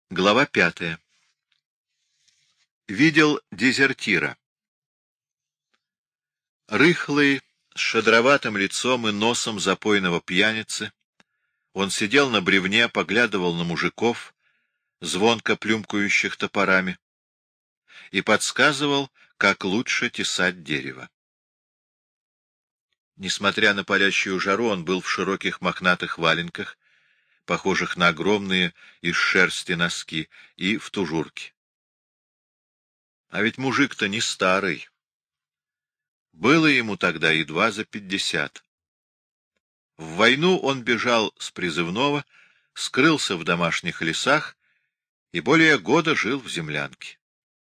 Глава 5. Видел дезертира. Рыхлый, с шадроватым лицом и носом запойного пьяницы, он сидел на бревне, поглядывал на мужиков, звонко плюмкающих топорами, и подсказывал, как лучше тесать дерево. Несмотря на палящую жару, он был в широких мохнатых валенках, похожих на огромные из шерсти носки, и в тужурке. А ведь мужик-то не старый. Было ему тогда едва за 50. В войну он бежал с призывного, скрылся в домашних лесах и более года жил в землянке.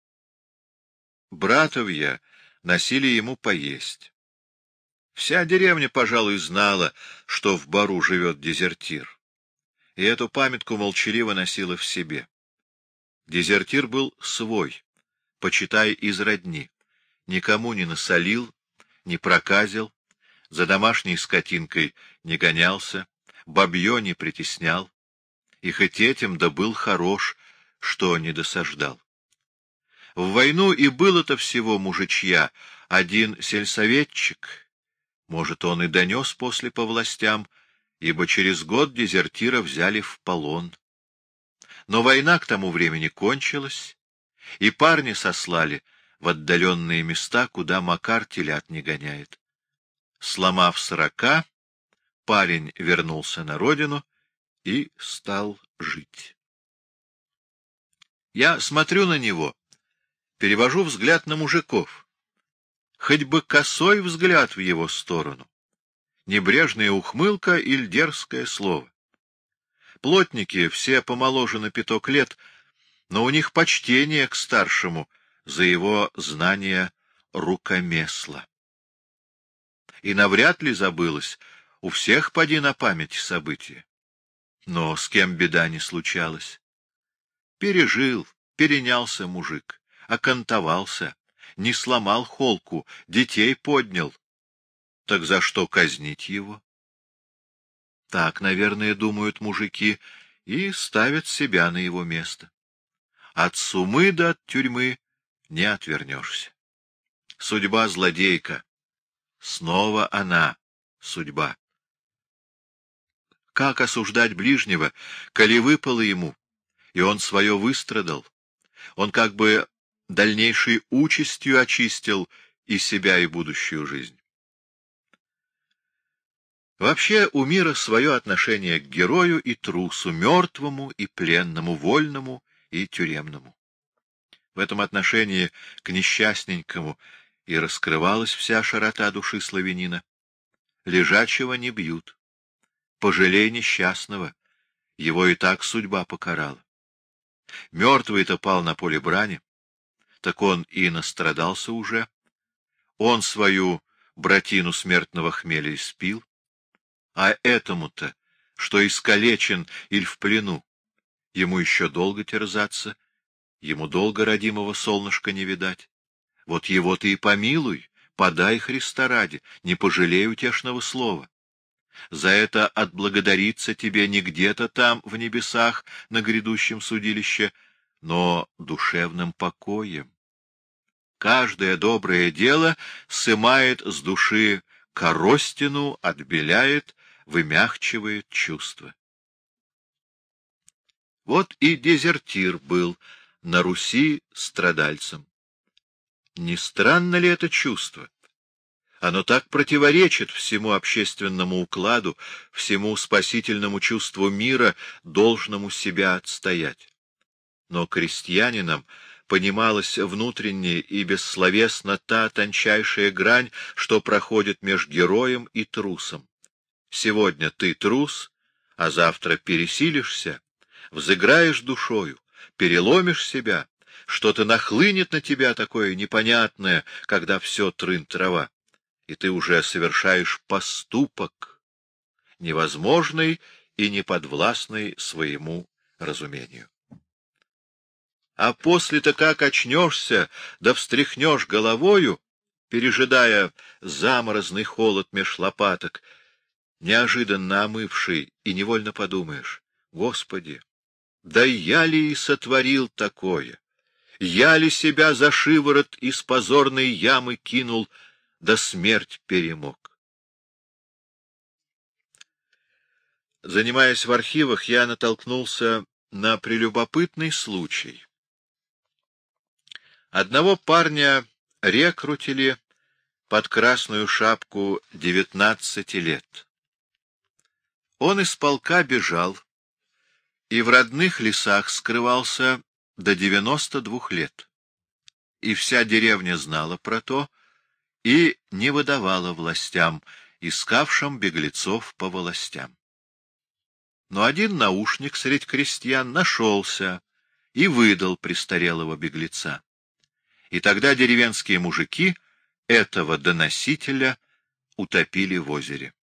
Братовья носили ему поесть. Вся деревня, пожалуй, знала, что в бару живет дезертир, и эту памятку молчаливо носила в себе. Дезертир был свой, почитай, из родни, никому не насолил, не проказил, за домашней скотинкой не гонялся, бабье не притеснял, и хоть этим да был хорош, что не досаждал. В войну и было-то всего мужичья один сельсоветчик, может, он и донес после по властям, ибо через год дезертира взяли в полон. Но война к тому времени кончилась, и парни сослали в отдаленные места, куда Макар телят не гоняет. Сломав 40, парень вернулся на родину и стал жить. Я смотрю на него, перевожу взгляд на мужиков. Хоть бы косой взгляд в его сторону, небрежная ухмылка или дерзкое слово. Плотники все помоложе на 5 лет, но у них почтение к старшему за его знание рукомесла. И навряд ли забылось, у всех поди на память события. Но с кем беда не случалась. Пережил, перенялся мужик, окантовался, не сломал холку, детей поднял. Так за что казнить его? Так, наверное, думают мужики, и ставят себя на его место. От сумы до от тюрьмы не отвернешься. Судьба злодейка. Снова она, судьба. Как осуждать ближнего, коли выпало ему, и он свое выстрадал? Он как бы дальнейшей участью очистил и себя, и будущую жизнь. Вообще у мира свое отношение к герою и трусу, мертвому и пленному, вольному и тюремному. В этом отношении к несчастненькому и раскрывалась вся широта души славянина. Лежачего не бьют. Пожалей несчастного, его и так судьба покарала. Мертвый-то пал на поле брани, так он и настрадался уже. Он свою братину смертного хмеля испил. А этому-то, что искалечен или в плену, ему еще долго терзаться, ему долго родимого солнышка не видать. Вот его ты и помилуй, подай Христа ради, не пожалей утешного слова. За это отблагодариться тебе не где-то там, в небесах, на грядущем судилище, но душевным покоем. Каждое доброе дело сымает с души коростину, отбеляет, вымягчивает чувства. Вот и дезертир был на Руси страдальцем. Не странно ли это чувство? Оно так противоречит всему общественному укладу, всему спасительному чувству мира, должному себя отстоять. Но крестьянинам понималась внутренне и бессловесно та тончайшая грань, что проходит меж героем и трусом. Сегодня ты трус, а завтра пересилишься, взыграешь душою, переломишь себя, что-то нахлынет на тебя такое непонятное, когда все трын-трава, и ты уже совершаешь поступок, невозможный и неподвластный своему разумению. А после-то как очнешься, да встряхнешь головою, пережидая заморозный холод меж лопаток, неожиданно омывший, и невольно подумаешь: Господи, Да я ли и сотворил такое? Я ли себя за шиворот из позорной ямы кинул, да смерть перемог? Занимаясь в архивах, я натолкнулся на прелюбопытный случай. Одного парня рекрутили под красную шапку 19 лет. Он из полка бежал и в родных лесах скрывался до 92 лет. И вся деревня знала про то и не выдавала властям, искавшим беглецов по властям. Но один наушник средь крестьян нашелся и выдал престарелого беглеца. И тогда деревенские мужики этого доносителя утопили в озере.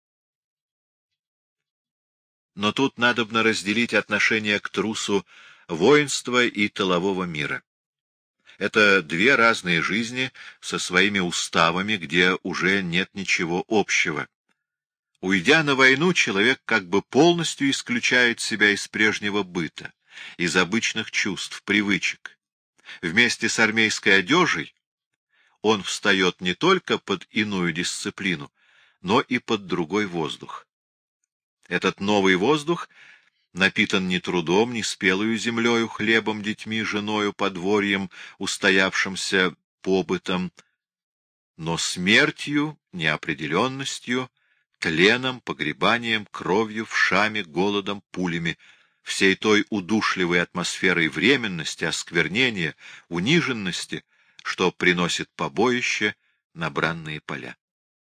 Но тут надобно разделить отношение к трусу воинства и тылового мира. Это две разные жизни со своими уставами, где уже нет ничего общего. Уйдя на войну, человек как бы полностью исключает себя из прежнего быта, из обычных чувств, привычек. Вместе с армейской одежей он встает не только под иную дисциплину, но и под другой воздух. Этот новый воздух напитан не трудом, не спелою землею, хлебом, детьми, женою, подворьем, устоявшимся побытом, но смертью, неопределенностью, тленом, погребанием, кровью, вшами, голодом, пулями, всей той удушливой атмосферой временности, осквернения, униженности, что приносит побоище на бранные поля.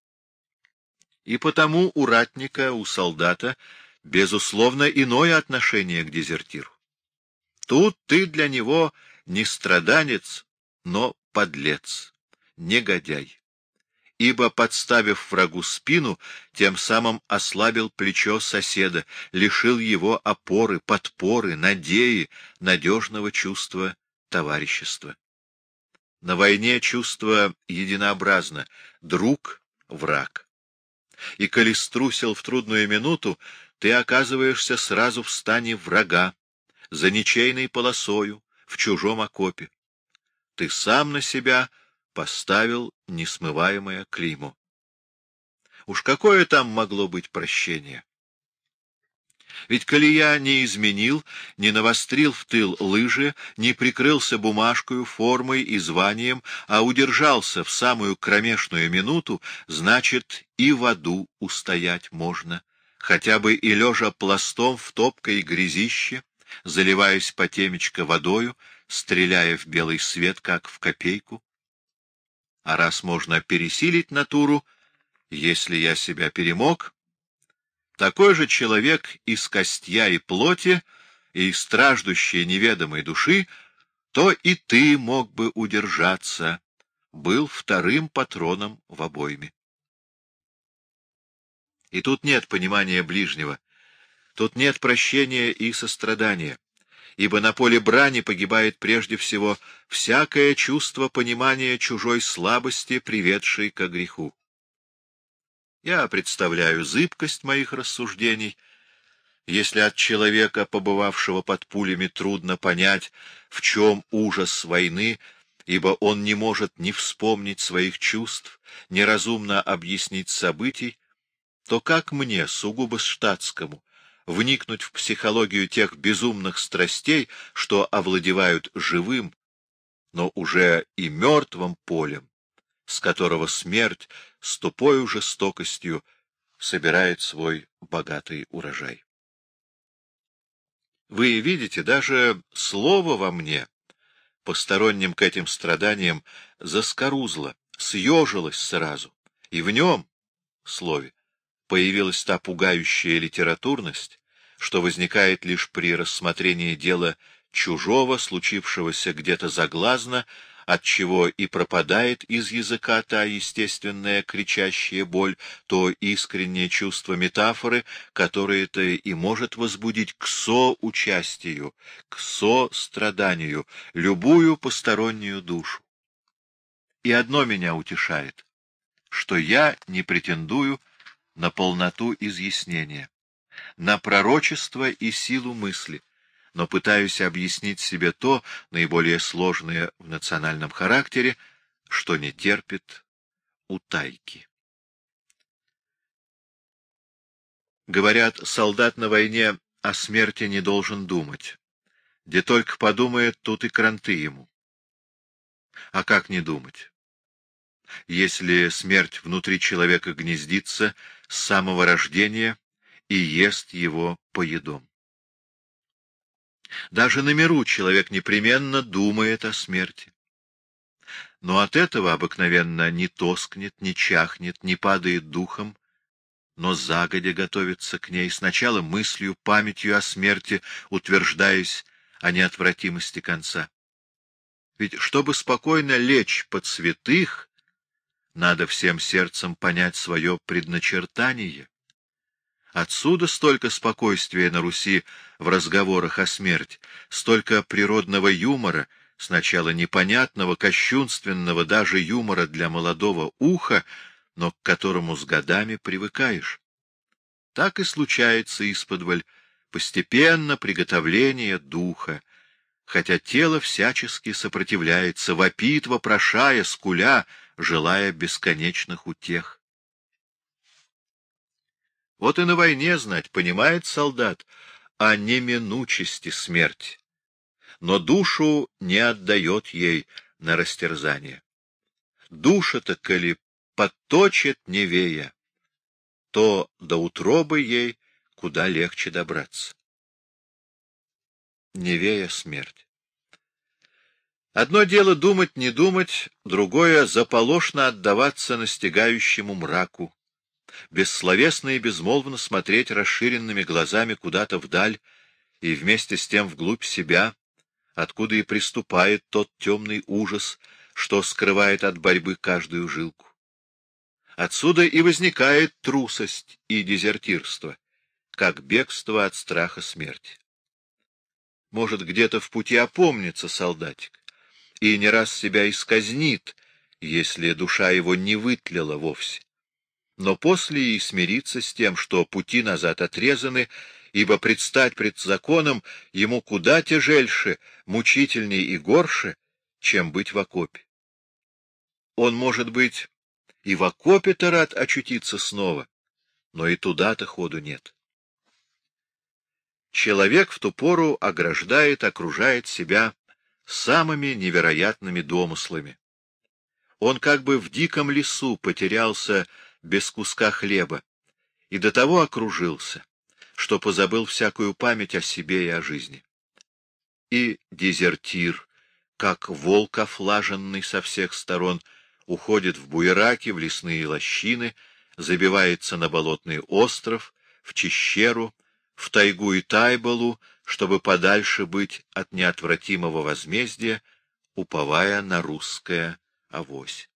И потому у ратника, у солдата, безусловно, иное отношение к дезертиру. Тут ты для него не страданец, но подлец, негодяй. Ибо, подставив врагу спину, тем самым ослабил плечо соседа, лишил его опоры, подпоры, надеи, надежного чувства товарищества. На войне чувство единообразно — друг, враг. И коли струсил в трудную минуту, ты оказываешься сразу в стане врага, за ничейной полосою, в чужом окопе. Ты сам на себя поставил несмываемое клеймо. Уж какое там могло быть прощение? Ведь коли я не изменил, не навострил в тыл лыжи, не прикрылся бумажкою, формой и званием, а удержался в самую кромешную минуту, значит, и в аду устоять можно, хотя бы и лежа пластом в топкой грязище, заливаясь по темечко водою, стреляя в белый свет, как в копейку. А раз можно пересилить натуру, если я себя перемог, такой же человек из костья и плоти, и страждущей неведомой души, то и ты мог бы удержаться, был вторым патроном в обойме. И тут нет понимания ближнего, тут нет прощения и сострадания, ибо на поле брани погибает прежде всего всякое чувство понимания чужой слабости, приведшей ко греху. Я представляю зыбкость моих рассуждений. Если от человека, побывавшего под пулями, трудно понять, в чем ужас войны, ибо он не может ни вспомнить своих чувств, ни разумно объяснить событий, то как мне, сугубо штатскому, вникнуть в психологию тех безумных страстей, что овладевают живым, но уже и мертвым полем, с которого смерть с тупою жестокостью собирает свой богатый урожай? Вы видите, даже слово во мне, посторонним к этим страданиям, заскорузло, съежилось сразу, и в нем, слове, появилась та пугающая литературность, что возникает лишь при рассмотрении дела чужого, случившегося где-то заглазно, отчего и пропадает из языка та естественная кричащая боль, то искреннее чувство метафоры, которое-то и может возбудить к соучастию, к состраданию любую постороннюю душу. И одно меня утешает, что я не претендую на полноту изъяснения, на пророчество и силу мысли, но пытаюсь объяснить себе то, наиболее сложное в национальном характере, что не терпит утайки. Говорят, солдат на войне о смерти не должен думать. Где только подумает, тут и кранты ему. А как не думать? Если смерть внутри человека гнездится с самого рождения и ест его поедом. Даже на миру человек непременно думает о смерти. Но от этого обыкновенно не тоскнет, не чахнет, не падает духом, но загодя готовится к ней, сначала мыслью, памятью о смерти, утверждаясь о неотвратимости конца. Ведь чтобы спокойно лечь под святых, надо всем сердцем понять свое предначертание. Отсюда столько спокойствия на Руси в разговорах о смерти, столько природного юмора, сначала непонятного, кощунственного даже юмора для молодого уха, но к которому с годами привыкаешь. Так и случается исподволь постепенно приготовление духа, хотя тело всячески сопротивляется, вопит, вопрошая, скуля, желая бесконечных утех. Вот и на войне, знать, понимает солдат о неминучести смерти, но душу не отдает ей на растерзание. Душа-то, коли подточит невея, то до утробы ей куда легче добраться. Невея — смерть. Одно дело думать, не думать, другое — заполошно отдаваться настигающему мраку, бессловесно и безмолвно смотреть расширенными глазами куда-то вдаль и вместе с тем вглубь себя, откуда и приступает тот темный ужас, что скрывает от борьбы каждую жилку. Отсюда и возникает трусость и дезертирство, как бегство от страха смерти. Может, где-то в пути опомнится солдатик и не раз себя исказнит, если душа его не вытлела вовсе. Но после и смириться с тем, что пути назад отрезаны, ибо предстать пред законом ему куда тяжельше, мучительней и горше, чем быть в окопе. Он, может быть, и в окопе-то рад очутиться снова, но и туда-то ходу нет. Человек в ту пору ограждает, окружает себя самыми невероятными домыслами. Он как бы в диком лесу потерялся без куска хлеба и до того окружился, что позабыл всякую память о себе и о жизни. И дезертир, как волк офлаженный со всех сторон, уходит в буераки, в лесные лощины, забивается на болотный остров, в чащеру, в тайгу и тайболу, чтобы подальше быть от неотвратимого возмездия, уповая на русское авось.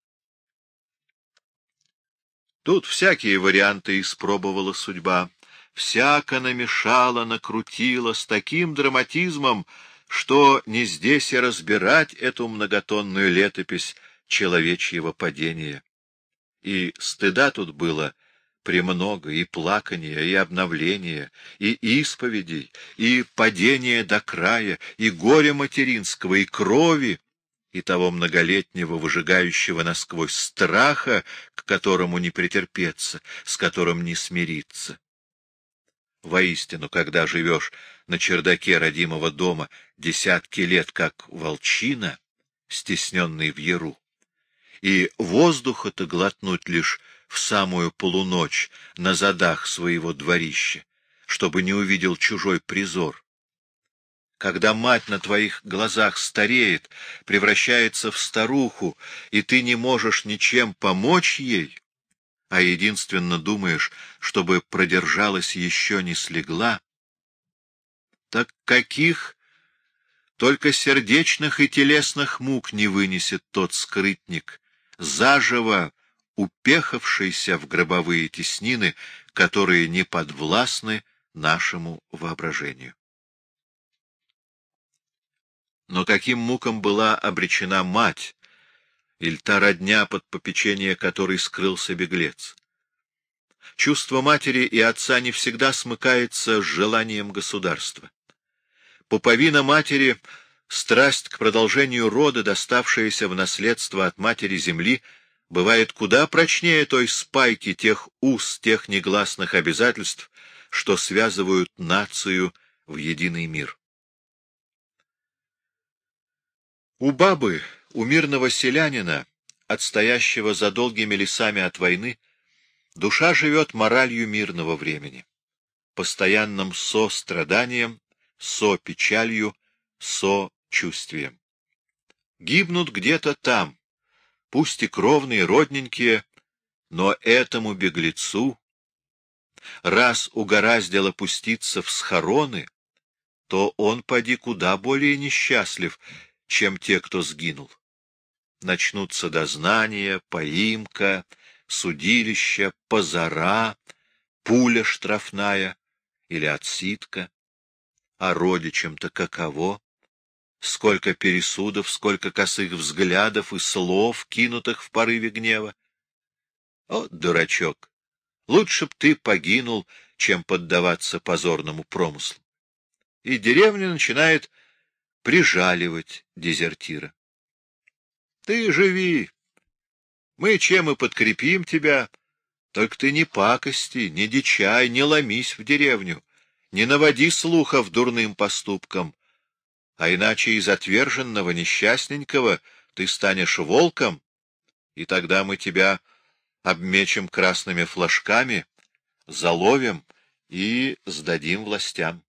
Тут всякие варианты испробовала судьба, всяко намешала, накрутила с таким драматизмом, что не здесь и разбирать эту многотонную летопись человечьего падения. И стыда тут было премного, и плакания, и обновления, и исповедей, и падения до края, и горя материнского, и крови, и того многолетнего, выжигающего насквозь страха, к которому не претерпеться, с которым не смириться. Воистину, когда живешь на чердаке родимого дома десятки лет, как волчина, стесненный в яру, и воздуха-то глотнуть лишь в самую полуночь на задах своего дворища, чтобы не увидел чужой призор, когда мать на твоих глазах стареет, превращается в старуху, и ты не можешь ничем помочь ей, а единственно думаешь, чтобы продержалась, еще не слегла, так каких только сердечных и телесных мук не вынесет тот скрытник, заживо упехавшийся в гробовые теснины, которые не подвластны нашему воображению. Но каким мукам была обречена мать, или та родня, под попечение которой скрылся беглец? Чувство матери и отца не всегда смыкается с желанием государства. Пуповина матери, страсть к продолжению рода, доставшаяся в наследство от матери земли, бывает куда прочнее той спайки, тех уз, тех негласных обязательств, что связывают нацию в единый мир. У бабы, у мирного селянина, отстоящего за долгими лесами от войны, душа живет моралью мирного времени, постоянным состраданием, сопечалью, сочувствием. Гибнут где-то там, пусть и кровные, родненькие, но этому беглецу, раз угораздило пуститься в схороны, то он поди куда более несчастлив, чем те, кто сгинул. Начнутся дознания, поимка, судилища, позора, пуля штрафная или отсидка. А родичам-то каково? Сколько пересудов, сколько косых взглядов и слов, кинутых в порыве гнева. О, дурачок! Лучше б ты погинул, чем поддаваться позорному промыслу. И деревня начинает прижаливать дезертира. Ты живи, мы чем и подкрепим тебя, только ты не пакости, не дичай, не ломись в деревню, не наводи слухов дурным поступкам, а иначе из отверженного несчастненького ты станешь волком, и тогда мы тебя обмечем красными флажками, заловим и сдадим властям.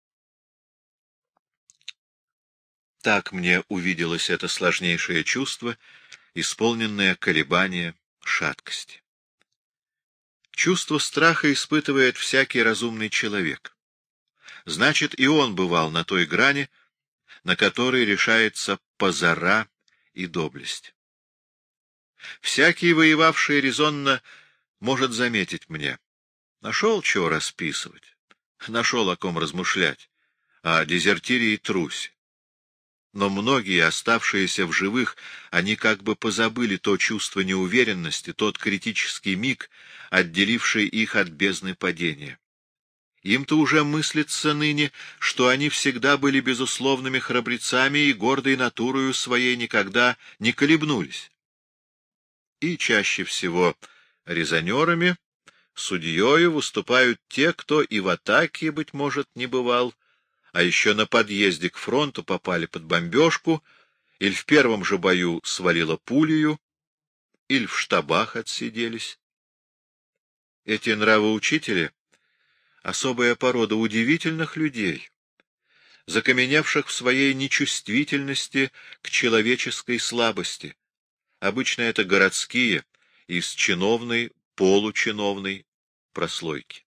Так мне увиделось это сложнейшее чувство, исполненное колебания, шаткости. Чувство страха испытывает всякий разумный человек. Значит, и он бывал на той грани, на которой решается позора и доблесть. Всякий, воевавший резонно, может заметить мне: нашел чего расписывать, нашел о ком размышлять, о дезертире и трусе. Но многие, оставшиеся в живых, они как бы позабыли то чувство неуверенности, тот критический миг, отделивший их от бездны падения. Им-то уже мыслится ныне, что они всегда были безусловными храбрецами и гордой натурою своей никогда не колебнулись. И чаще всего резонерами, судьею выступают те, кто и в атаке, быть может, не бывал, а еще на подъезде к фронту попали под бомбежку, или в первом же бою свалило пулею, или в штабах отсиделись. Эти нравоучители — особая порода удивительных людей, закаменевших в своей нечувствительности к человеческой слабости. Обычно это городские, из чиновной, получиновной прослойки.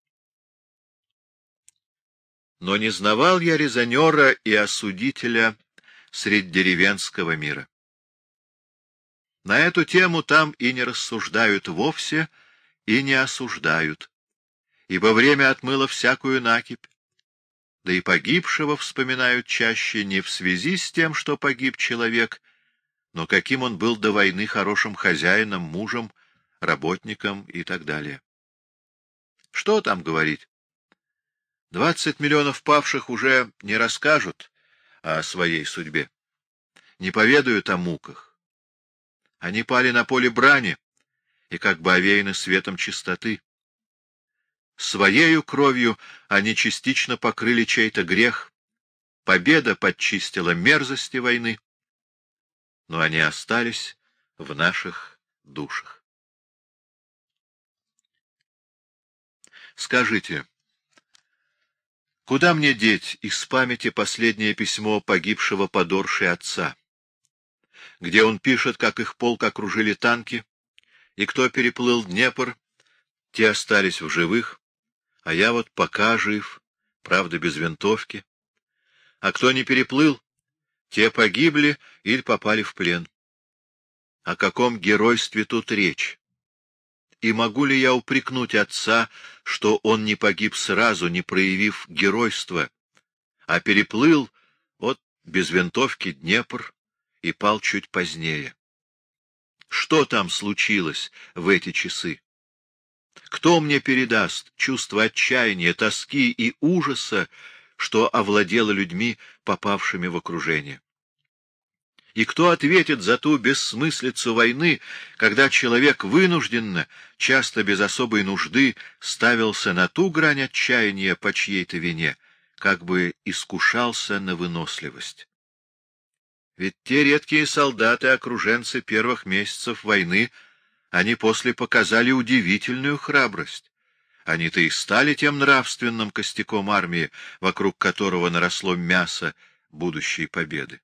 Но не знавал я резонера и осудителя средь деревенского мира. На эту тему там и не рассуждают вовсе, и не осуждают, ибо время отмыло всякую накипь, да и погибшего вспоминают чаще не в связи с тем, что погиб человек, но каким он был до войны хорошим хозяином, мужем, работником и так далее. Что там говорить? 20 миллионов павших уже не расскажут о своей судьбе, не поведают о муках. Они пали на поле брани и как бы овеяны светом чистоты. Своею кровью они частично покрыли чей-то грех, победа подчистила мерзости войны, но они остались в наших душах. Скажите, куда мне деть из памяти последнее письмо погибшего под Оршей отца, где он пишет, как их полк окружили танки, и кто переплыл Днепр, те остались в живых, а я вот пока жив, правда, без винтовки, а кто не переплыл, те погибли или попали в плен. О каком геройстве тут речь? И могу ли я упрекнуть отца, что он не погиб сразу, не проявив геройства, а переплыл, вот, без винтовки Днепр и пал чуть позднее? Что там случилось в эти часы? Кто мне передаст чувство отчаяния, тоски и ужаса, что овладело людьми, попавшими в окружение? И кто ответит за ту бессмыслицу войны, когда человек вынужденно, часто без особой нужды, ставился на ту грань отчаяния по чьей-то вине, как бы искушался на выносливость? Ведь те редкие солдаты-окруженцы первых месяцев войны, они после показали удивительную храбрость. Они-то и стали тем нравственным костяком армии, вокруг которого наросло мясо будущей победы.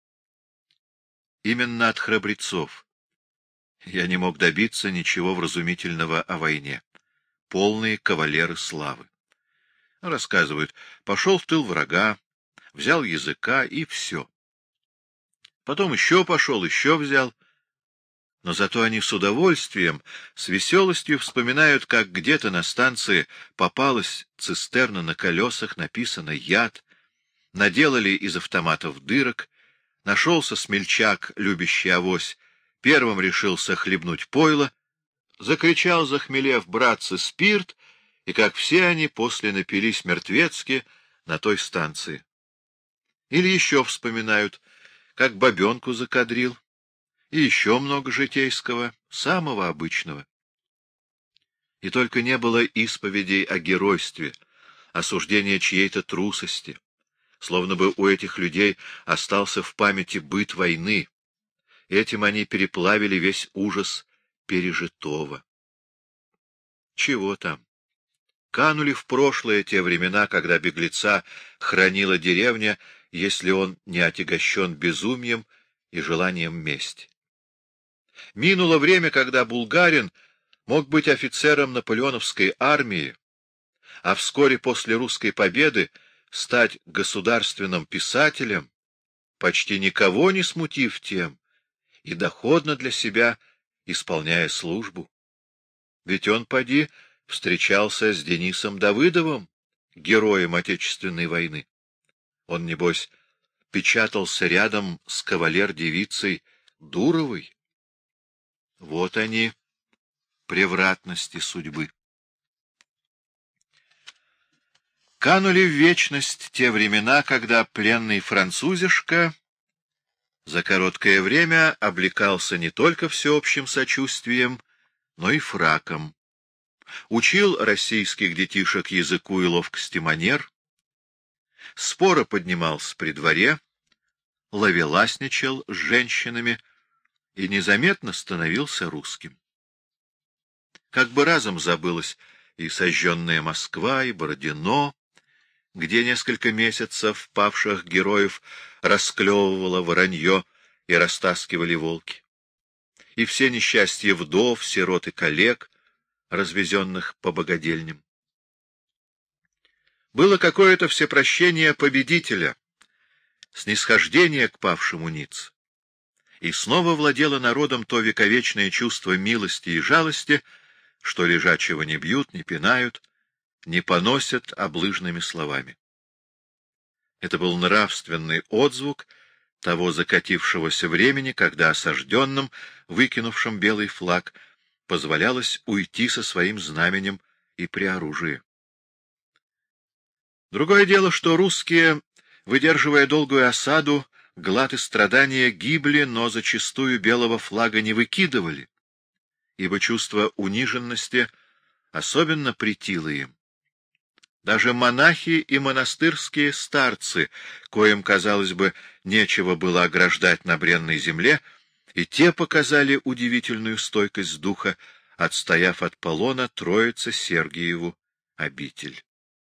Именно от храбрецов я не мог добиться ничего вразумительного о войне. Полные кавалеры славы. Рассказывают, пошел в тыл врага, взял языка и все. Потом еще пошел, еще взял. Но зато они с удовольствием, с веселостью вспоминают, как где-то на станции попалась цистерна на колесах, написано «Яд», наделали из автоматов дырок, нашелся смельчак, любящий авось, первым решился хлебнуть пойло, закричал, захмелев, братцы, спирт, и как все они после напились мертвецки на той станции. Или еще вспоминают, как бабенку закадрил, и еще много житейского, самого обычного. И только не было исповедей о геройстве, осуждения чьей-то трусости, словно бы у этих людей остался в памяти быт войны. Этим они переплавили весь ужас пережитого. Чего там? Канули в прошлое те времена, когда беглеца хранила деревня, если он не отягощен безумием и желанием мести. Минуло время, когда булгарин мог быть офицером наполеоновской армии, а вскоре после русской победы стать государственным писателем, почти никого не смутив тем, и доходно для себя исполняя службу. Ведь он, поди, встречался с Денисом Давыдовым, героем Отечественной войны. Он, небось, печатался рядом с кавалер-девицей Дуровой. Вот они, превратности судьбы. Канули в вечность те времена, когда пленный французишка за короткое время облекался не только всеобщим сочувствием, но и фраком. Учил российских детишек языку и ловкости манер, споро поднимался при дворе, ловеласничал с женщинами и незаметно становился русским. Как бы разом забылась и сожженная Москва, и Бородино, где несколько месяцев павших героев расклевывало воронье и растаскивали волки, и все несчастья вдов, сирот и коллег, развезенных по богадельням. Было какое-то всепрощение победителя, снисхождение к павшему ниц, и снова владело народом то вековечное чувство милости и жалости, что лежачего не бьют, не пинают, не поносят облыжными словами. Это был нравственный отзвук того закатившегося времени, когда осажденным, выкинувшим белый флаг, позволялось уйти со своим знаменем и при оружии. Другое дело, что русские, выдерживая долгую осаду, глад и страдания, гибли, но зачастую белого флага не выкидывали, ибо чувство униженности особенно претило им. Даже монахи и монастырские старцы, коим, казалось бы, нечего было ограждать на бренной земле, и те показали удивительную стойкость духа, отстояв от полона Троице Сергиеву обитель.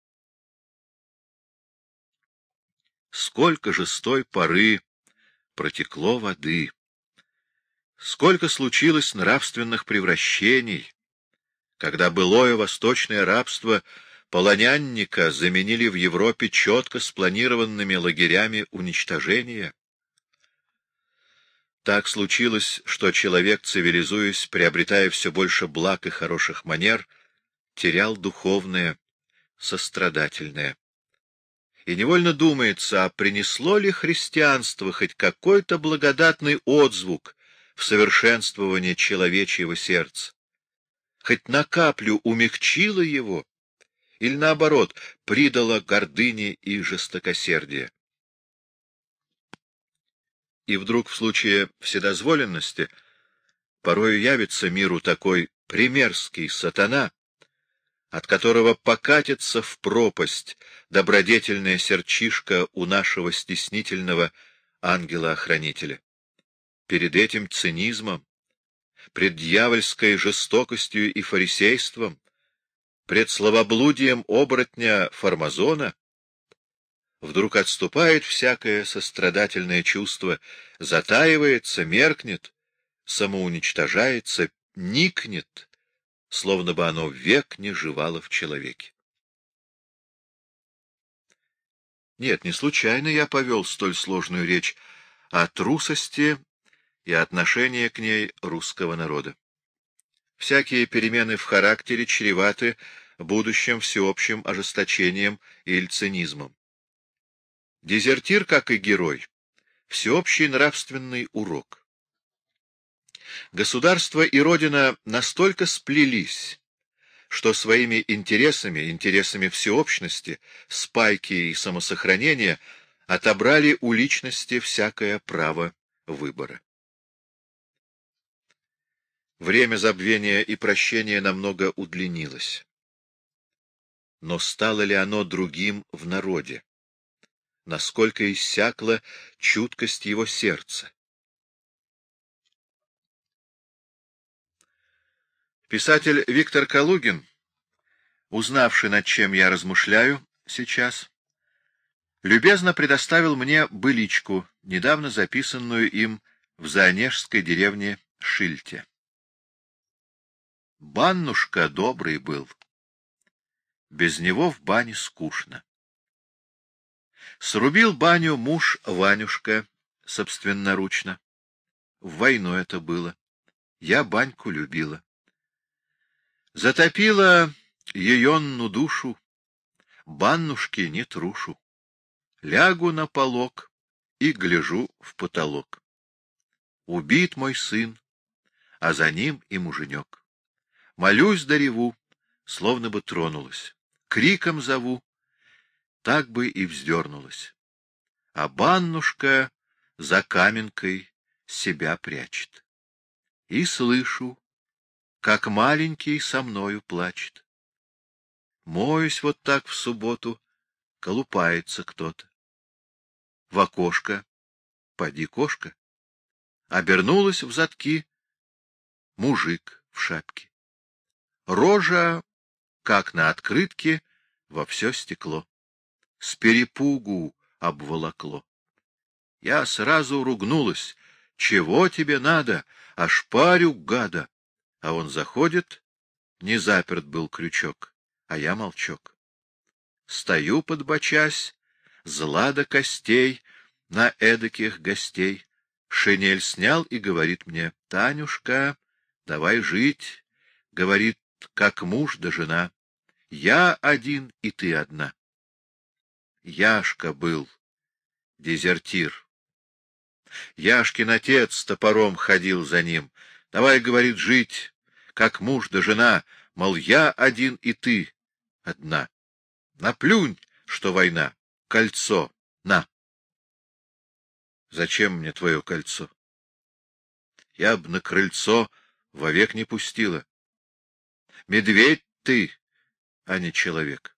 Сколько же с той поры протекло воды! Сколько случилось нравственных превращений, когда былое восточное рабство полонянника заменили в Европе четко спланированными лагерями уничтожения. Так случилось, что человек, цивилизуясь, приобретая все больше благ и хороших манер, терял духовное, сострадательное. И невольно думается, а принесло ли христианство хоть какой-то благодатный отзвук в совершенствовании человечьего сердца, хоть на каплю умягчило его или, наоборот, придало гордыне и жестокосердие. И вдруг в случае вседозволенности порою явится миру такой примерский сатана, от которого покатится в пропасть добродетельная сердчишка у нашего стеснительного ангела-охранителя. Перед этим цинизмом, пред дьявольской жестокостью и фарисейством, пред словоблудием оборотня Формазона вдруг отступает всякое сострадательное чувство, затаивается, меркнет, самоуничтожается, никнет, словно бы оно век не живало в человеке. Нет, не случайно я повел столь сложную речь о трусости и отношении к ней русского народа. Всякие перемены в характере чреваты будущим всеобщим ожесточением и цинизмом. Дезертир, как и герой, всеобщий нравственный урок. Государство и Родина настолько сплелись, что своими интересами всеобщности, спайки и самосохранения отобрали у личности всякое право выбора. Время забвения и прощения намного удлинилось. Но стало ли оно другим в народе? Насколько иссякла чуткость его сердца? Писатель Виктор Калугин, узнавший, над чем я размышляю сейчас, любезно предоставил мне быличку, недавно записанную им в заонежской деревне Шильте. Баннушка добрый был, без него в бане скучно. Срубил баню муж Ванюшка собственноручно. В войну это было. Я баньку любила. Затопила еённу душу, баннушки не трушу. Лягу на полок и гляжу в потолок. Убит мой сын, а за ним и муженек. Молюсь да реву, словно бы тронулась. Криком зову, так бы и вздернулась. А баннушка за каменкой себя прячет. И слышу, как маленький со мною плачет. Моюсь вот так в субботу, колупается кто-то. В окошко, поди кошка. Обернулась в задки мужик в шапке. Рожа, как на открытке, во все стекло. С перепугу обволокло. Я сразу ругнулась. Чего тебе надо? Ошпарю, гада! А он заходит, не заперт был крючок, а я молчок. Стою, подбочась, зла до костей на эдаких гостей. Шинель снял и говорит мне: Танюшка, давай жить, говорит, как муж да жена. Я один, и ты одна. Яшка был, дезертир. Яшкин отец с топором ходил за ним. Давай, говорит, жить, как муж да жена, мол, я один, и ты одна. Наплюнь, что война, кольцо, на. Зачем мне твое кольцо? Я б на крыльцо вовек не пустила. Медведь ты, а не человек.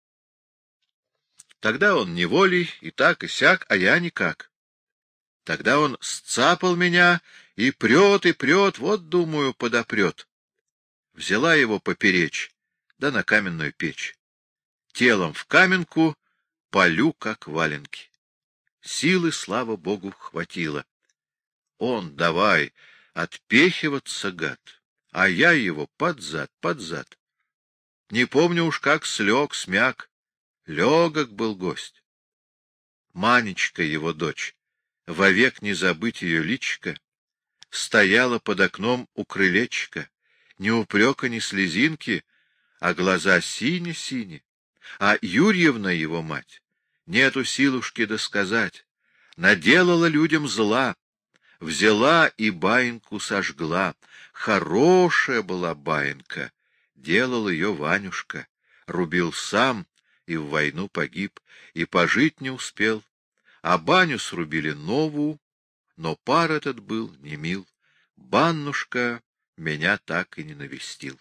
Тогда он неволей, и так, и сяк, а я никак. Тогда он сцапал меня и прет, вот, думаю, подопрет. Взяла его поперечь, да на каменную печь. Телом в каменку полю, как валенки. Силы, слава богу, хватило. Он давай отпехиваться, гад, а я его под зад. Не помню уж, как слег, смяк. Легок был гость. Манечка, его дочь, вовек не забыть ее личико, стояла под окном у крылечка, ни упрека, ни слезинки, а глаза сини-сини. А Юрьевна, его мать, нету силушки досказать, наделала людям зла, взяла и баиньку сожгла. Хорошая была баинька, делал ее Ванюшка. рубил сам и в войну погиб, и пожить не успел, а баню срубили новую, но пар этот был не мил. Баннушка меня так и не навестил.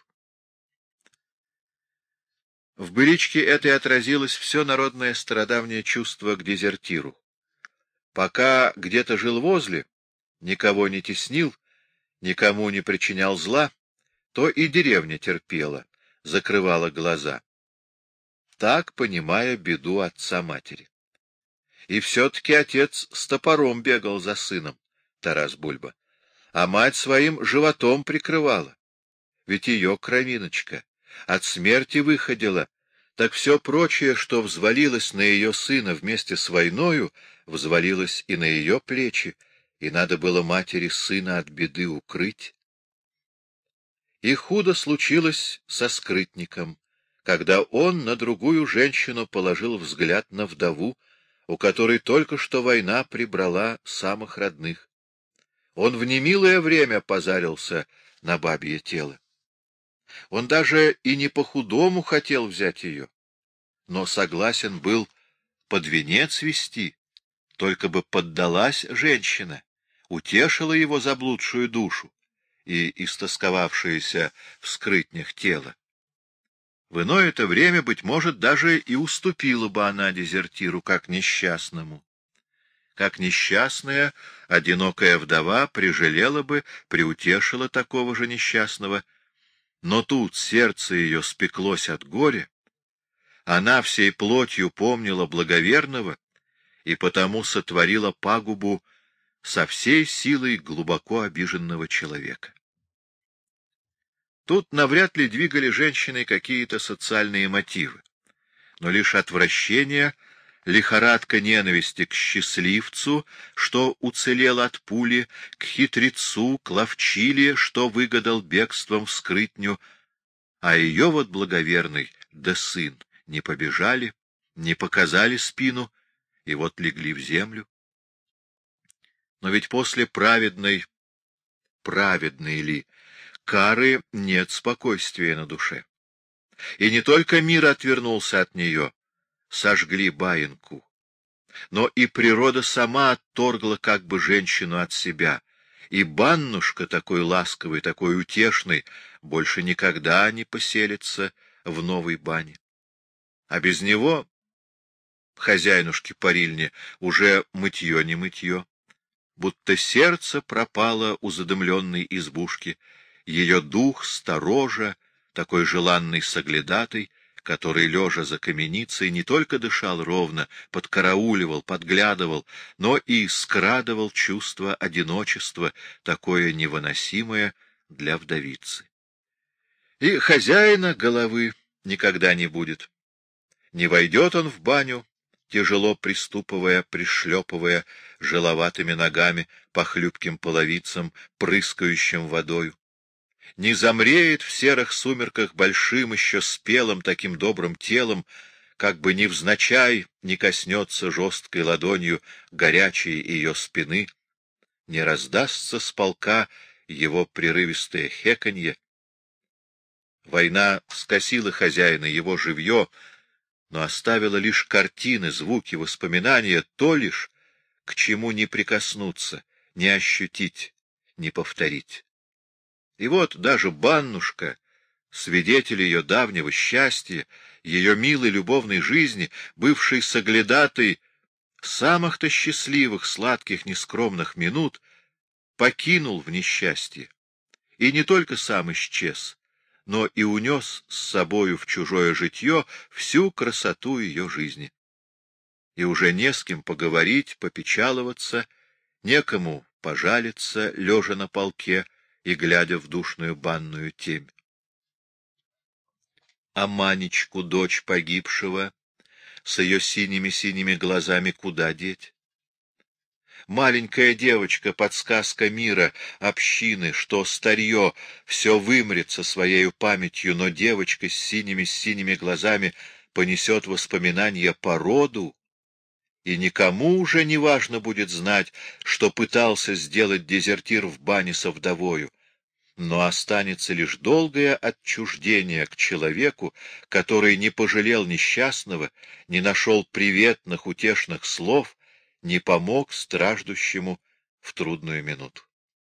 В быличке этой отразилось все народное стародавнее чувство к дезертиру. Пока где-то жил возле, никого не теснил, никому не причинял зла, то и деревня терпела, закрывала глаза, так понимая беду отца-матери. И все-таки отец с топором бегал за сыном, Тарас Бульба, а мать своим животом прикрывала. Ведь ее кровиночка от смерти выходила, так все прочее, что взвалилось на ее сына вместе с войною, взвалилось и на ее плечи, и надо было матери сына от беды укрыть. И худо случилось со скрытником, когда он на другую женщину положил взгляд на вдову, у которой только что война прибрала самых родных. Он в немилое время позарился на бабье тело. Он даже и не по-худому хотел взять ее, но согласен был под венец вести, только бы поддалась женщина, утешила его заблудшую душу и истосковавшееся в скрытнях тело. В иное это время, быть может, даже и уступила бы она дезертиру, как несчастному. Как несчастная, одинокая вдова прижалела бы, приутешила такого же несчастного, но тут сердце ее спеклось от горя, она всей плотью помнила благоверного и потому сотворила пагубу со всей силой глубоко обиженного человека. Тут навряд ли двигали женщиной какие-то социальные мотивы, но лишь отвращение, лихорадка ненависти к счастливцу, что уцелел от пули, к хитрецу, к ловчиле, что выгадал бегством в скрытню, а ее вот благоверный да сын не побежали, не показали спину, и вот легли в землю. Но ведь после праведной ли, кары нет спокойствия на душе. И не только мир отвернулся от нее, сожгли баиньку, но и природа сама отторгла как бы женщину от себя, и баннушка, такой ласковый, такой утешный, больше никогда не поселится в новой бане. А без него, хозяйнушки-парильни, уже мытье не мытье, будто сердце пропало у задымленной избушки, ее дух сторожа, такой желанный соглядатой, который, лежа за каменицей, не только дышал ровно, подкарауливал, подглядывал, но и скрадывал чувство одиночества, такое невыносимое для вдовицы. И хозяина головы никогда не будет. Не войдет он в баню, тяжело приступывая, пришлепывая жиловатыми ногами по хлюпким половицам, прыскающим водою. Не замреет в серых сумерках большим еще спелым таким добрым телом, как бы невзначай не коснется жесткой ладонью горячей ее спины, не раздастся с полка его прерывистое хеканье. Война скосила хозяина, его живье, но оставила лишь картины, звуки, воспоминания, то лишь, к чему не прикоснуться, не ощутить, не повторить. И вот даже баннушка, свидетель ее давнего счастья, ее милой любовной жизни, бывший соглядатой самых-то счастливых, сладких, нескромных минут, покинул в несчастье. И не только сам исчез, но и унес с собою в чужое житье всю красоту ее жизни. И уже не с кем поговорить, попечаловаться, некому пожалиться, лежа на полке и глядя в душную банную темь. А Манечку, дочь погибшего, с ее синими-синими глазами куда деть? Маленькая девочка, подсказка мира, общины, что старье все вымрет со своею памятью, но девочка с синими глазами понесет воспоминания по роду, и никому уже не важно будет знать, что пытался сделать дезертир в бане со вдовою. но останется лишь долгое отчуждение к человеку, который не пожалел несчастного, не нашел приветных, утешных слов, не помог страждущему в трудную минуту.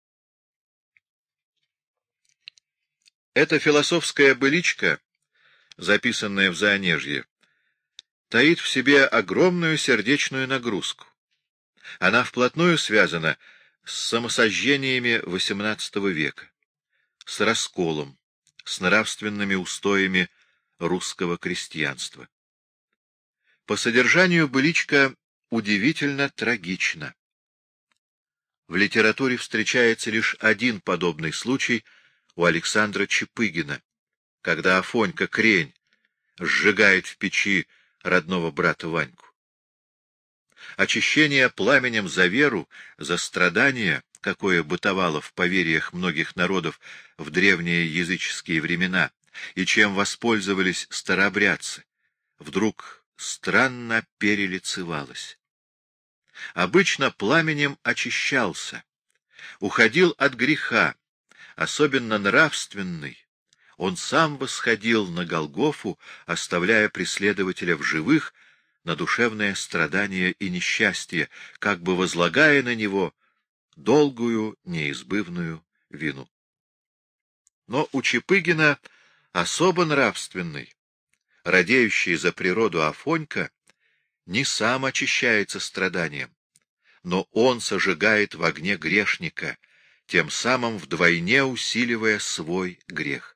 Эта философская быличка, записанная в Заонежье, таит в себе огромную сердечную нагрузку. Она вплотную связана с самосожжениями XVIII века, с расколом, с нравственными устоями русского крестьянства. По содержанию быличка удивительно трагична. В литературе встречается лишь один подобный случай у Александра Чапыгина, когда Афонька Крень сжигает в печи родного брата Ваньку. Очищение пламенем за веру, за страдания, какое бытовало в поверьях многих народов в древние языческие времена, и чем воспользовались старообрядцы, вдруг странно перелицевалось. Обычно пламенем очищался, уходил от греха, особенно нравственный. Он сам восходил на Голгофу, оставляя преследователя в живых, на душевное страдание и несчастье, как бы возлагая на него долгую неизбывную вину. Но у Чапыгина особо нравственный, радеющий за природу Афонька, не сам очищается страданием, но он сожигает в огне грешника, тем самым вдвойне усиливая свой грех.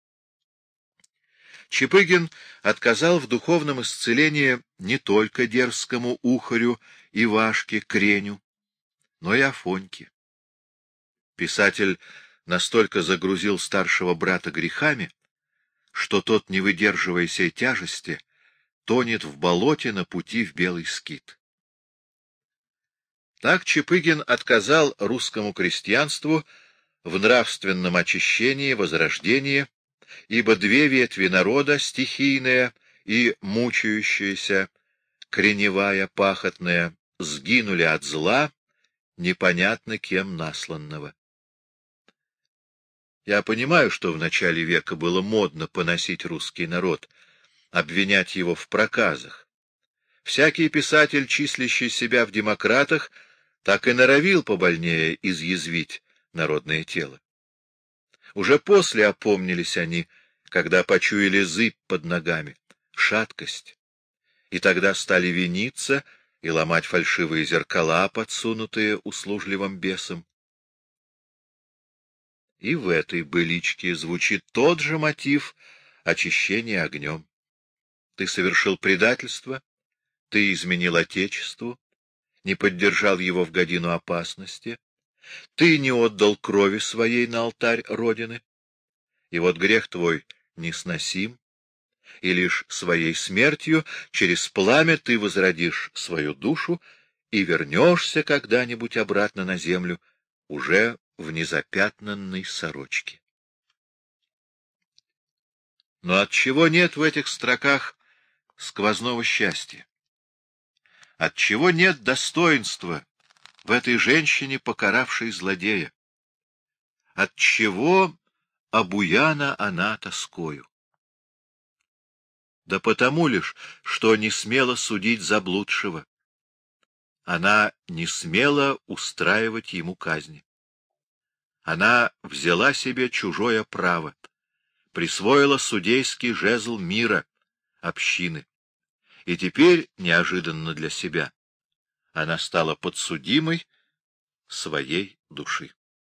Чапыгин отказал в духовном исцелении не только дерзкому ухарю, Ивашке, Креню, но и Афоньке. Писатель настолько загрузил старшего брата грехами, что тот, не выдерживая сей тяжести, тонет в болоте на пути в Белый Скит. Так Чапыгин отказал русскому крестьянству в нравственном очищении, возрождении, ибо две ветви народа, стихийная и мучающаяся, креневая, пахотная, сгинули от зла, непонятно кем насланного. Я понимаю, что в начале века было модно поносить русский народ, обвинять его в проказах. Всякий писатель, числящий себя в демократах, так и норовил побольнее изъязвить народное тело. Уже после опомнились они, когда почуяли зыбь под ногами, шаткость, и тогда стали виниться и ломать фальшивые зеркала, подсунутые услужливым бесом. И в этой быличке звучит тот же мотив очищения огнем. Ты совершил предательство, ты изменил Отечеству, не поддержал его в годину опасности, ты не отдал крови своей на алтарь Родины, и вот грех твой несносим, и лишь своей смертью через пламя ты возродишь свою душу и вернешься когда-нибудь обратно на землю, уже в незапятнанной сорочке. Но отчего нет в этих строках сквозного счастья? Отчего нет достоинства в этой женщине, покаравшей злодея? Отчего обуяна она тоскою? Да потому лишь, что не смела судить заблудшего. Она не смела устраивать ему казни. Она взяла себе чужое право, присвоила судейский жезл мира, общины. И теперь, неожиданно для себя, она стала подсудимой своей души.